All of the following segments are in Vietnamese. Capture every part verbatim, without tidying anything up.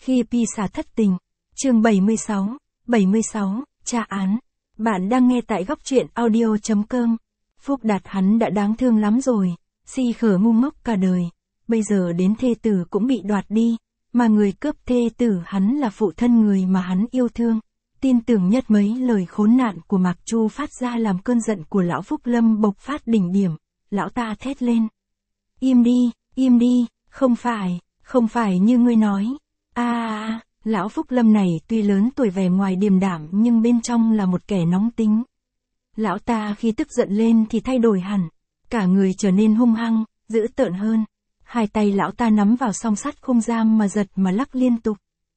Khi Pisa thất tình. Chương bảy mươi sáu, bảy mươi sáu, tra án. Bạn đang nghe tại góc truyện audio chấm com. Phúc Đạt hắn đã đáng thương lắm rồi, si khở ngu ngốc cả đời. Bây giờ đến thê tử cũng bị đoạt đi, mà người cướp thê tử hắn là phụ thân người mà hắn yêu thương. Tin tưởng nhất mấy lời khốn nạn của Mạc Chu phát ra làm cơn giận của lão Phúc Lâm bộc phát đỉnh điểm. Lão ta thét lên. Im đi, im đi, không phải, không phải như ngươi nói. À, à, lão Phúc Lâm này tuy lớn tuổi vẻ ngoài điềm đạm nhưng bên trong là một kẻ nóng tính. Lão ta khi tức giận lên thì thay đổi hẳn, cả người trở nên hung hăng, dữ tợn hơn. Hai tay lão ta nắm vào song sắt khung giam mà giật mà lắc liên tục.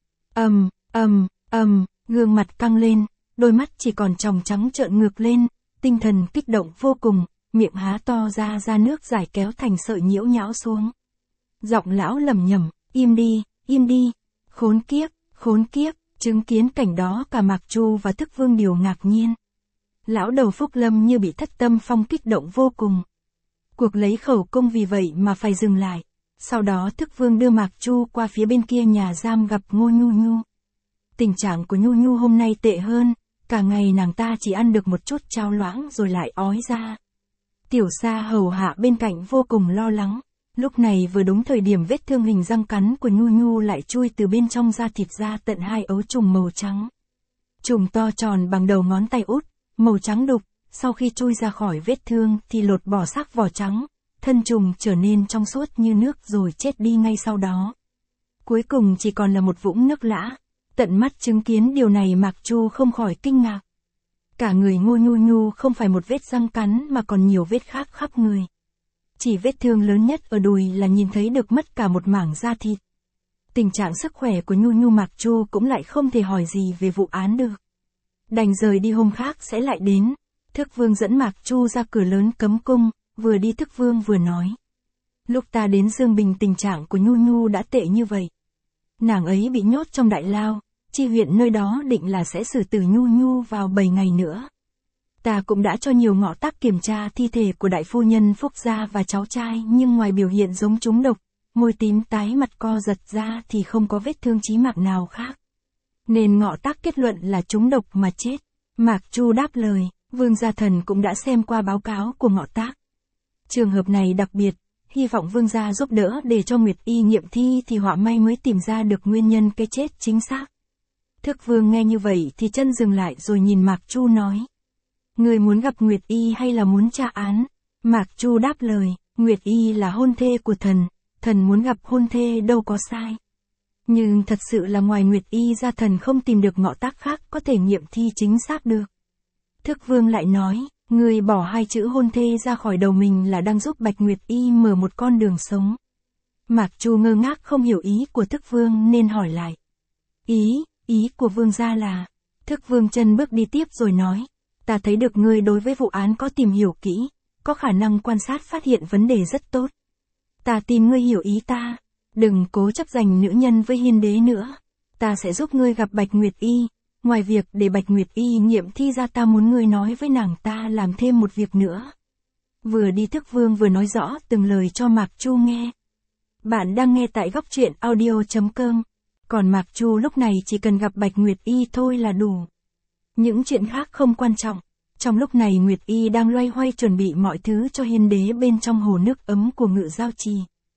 Ầm, ầm, ầm, gương mặt căng lên, đôi mắt chỉ còn tròng trắng trợn ngược lên, tinh thần kích động vô cùng, miệng há to ra ra nước giải kéo thành sợi nhiễu nhão xuống. Giọng lão lẩm nhẩm, im đi, im đi, khốn kiếp, khốn kiếp, chứng kiến cảnh đó cả Mạc Chu và Thức Vương đều ngạc nhiên. Lão đầu Phúc Lâm như bị thất tâm phong kích động vô cùng. Cuộc lấy khẩu cung vì vậy mà phải dừng lại. Sau đó Thức Vương đưa Mạc Chu qua phía bên kia nhà giam gặp Ngô Nhu Nhu. Tình trạng của Nhu Nhu hôm nay tệ hơn, cả ngày nàng ta chỉ ăn được một chút cháo loãng rồi lại ói ra. Tiểu Sa hầu hạ bên cạnh vô cùng lo lắng. Lúc này vừa đúng thời điểm vết thương hình răng cắn của Nhu Nhu lại chui từ bên trong da thịt ra tận hai ấu trùng màu trắng. Trùng to tròn bằng đầu ngón tay út, màu trắng đục, sau khi chui ra khỏi vết thương thì lột bỏ xác vỏ trắng, thân trùng trở nên trong suốt như nước rồi chết đi ngay sau đó. Cuối cùng chỉ còn là một vũng nước lã. Tận mắt chứng kiến điều này Mạc Chu không khỏi kinh ngạc. Cả người Ngô Nhu Nhu không phải một vết răng cắn mà còn nhiều vết khác khắp người. Chỉ vết thương lớn nhất ở đùi là nhìn thấy được mất cả một mảng da thịt. Tình trạng sức khỏe của Nhu Nhu Mạc Chu cũng lại không thể hỏi gì về vụ án được. Đành rời đi hôm khác sẽ lại đến. Thức Vương dẫn Mạc Chu ra cửa lớn cấm cung, vừa đi Thức Vương vừa nói. Lúc ta đến Dương Bình tình trạng của Nhu Nhu đã tệ như vậy. Nàng ấy bị nhốt trong đại lao, chi huyện nơi đó định là sẽ xử tử Nhu Nhu vào bảy ngày nữa. Ta cũng đã cho nhiều ngõ tắc kiểm tra thi thể của đại phu nhân Phúc Gia và cháu trai nhưng ngoài biểu hiện giống trúng độc, môi tím tái mặt co giật ra thì không có vết thương chí mạng nào khác. Nên ngọ tác kết luận là trúng độc mà chết. Mạc Chu đáp lời, Vương Gia Thần cũng đã xem qua báo cáo của ngọ tác. Trường hợp này đặc biệt, hy vọng Vương Gia giúp đỡ để cho Nguyệt Y nghiệm thi thì họa may mới tìm ra được nguyên nhân cái chết chính xác. Thức Vương nghe như vậy thì chân dừng lại rồi nhìn Mạc Chu nói. Người muốn gặp Nguyệt Y hay là muốn tra án? Mạc Chu đáp lời, Nguyệt Y là hôn thê của thần, thần muốn gặp hôn thê đâu có sai. Nhưng thật sự là ngoài Nguyệt Y ra thần không tìm được ngọ tác khác có thể nghiệm thi chính xác được. Thức Vương lại nói, người bỏ hai chữ hôn thê ra khỏi đầu mình là đang giúp Bạch Nguyệt Y mở một con đường sống. Mạc Chu ngơ ngác không hiểu ý của Thức Vương nên hỏi lại. Ý, ý của Vương gia là, Thức Vương chân bước đi tiếp rồi nói. Ta thấy được ngươi đối với vụ án có tìm hiểu kỹ, có khả năng quan sát phát hiện vấn đề rất tốt. Ta tin ngươi hiểu ý ta, đừng cố chấp giành nữ nhân với hiên đế nữa. Ta sẽ giúp ngươi gặp Bạch Nguyệt Y, ngoài việc để Bạch Nguyệt Y nghiệm thi ra ta muốn ngươi nói với nàng ta làm thêm một việc nữa. Vừa đi Thức Vương vừa nói rõ từng lời cho Mạc Chu nghe. Bạn đang nghe tại góc truyện audio chấm com, còn Mạc Chu lúc này chỉ cần gặp Bạch Nguyệt Y thôi là đủ. Những chuyện khác không quan trọng. Trong lúc này Nguyệt Y đang loay hoay chuẩn bị mọi thứ cho hiên đế bên trong hồ nước ấm của Ngự Giao Trì.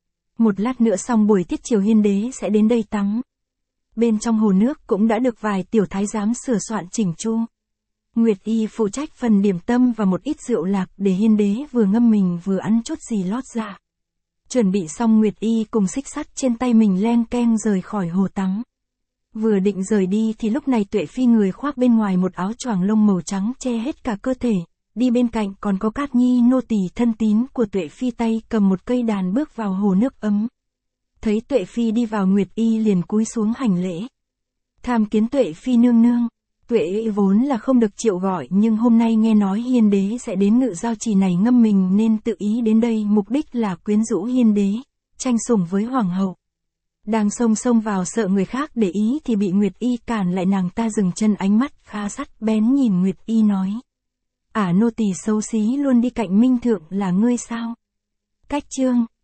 Một lát nữa xong buổi tiết chiều hiên đế sẽ đến đây tắm. Bên trong hồ nước cũng đã được vài tiểu thái giám sửa soạn chỉnh chu. Nguyệt Y phụ trách phần điểm tâm và một ít rượu lạc để hiên đế vừa ngâm mình vừa ăn chút gì lót dạ. Chuẩn bị xong Nguyệt Y cùng xích sắt trên tay mình leng keng rời khỏi hồ tắm. Vừa định rời đi thì lúc này Tuệ Phi người khoác bên ngoài một áo choàng lông màu trắng che hết cả cơ thể, đi bên cạnh còn có Cát Nhi nô tỳ thân tín của Tuệ Phi tay cầm một cây đàn bước vào hồ nước ấm. Thấy Tuệ Phi đi vào Nguyệt Y liền cúi xuống hành lễ. Tham kiến Tuệ Phi nương nương. Tuệ vốn là không được triệu gọi nhưng hôm nay nghe nói hiên đế sẽ đến Ngự Giao Trì này ngâm mình nên tự ý đến đây mục đích là quyến rũ hiên đế, tranh sủng với hoàng hậu. Đang xông xông vào sợ người khác để ý thì bị Nguyệt Y cản lại, nàng ta dừng chân ánh mắt khá sắt bén nhìn Nguyệt Y nói. Ả nô tỳ xấu xí luôn đi cạnh Minh Thượng là ngươi sao? Cách chương.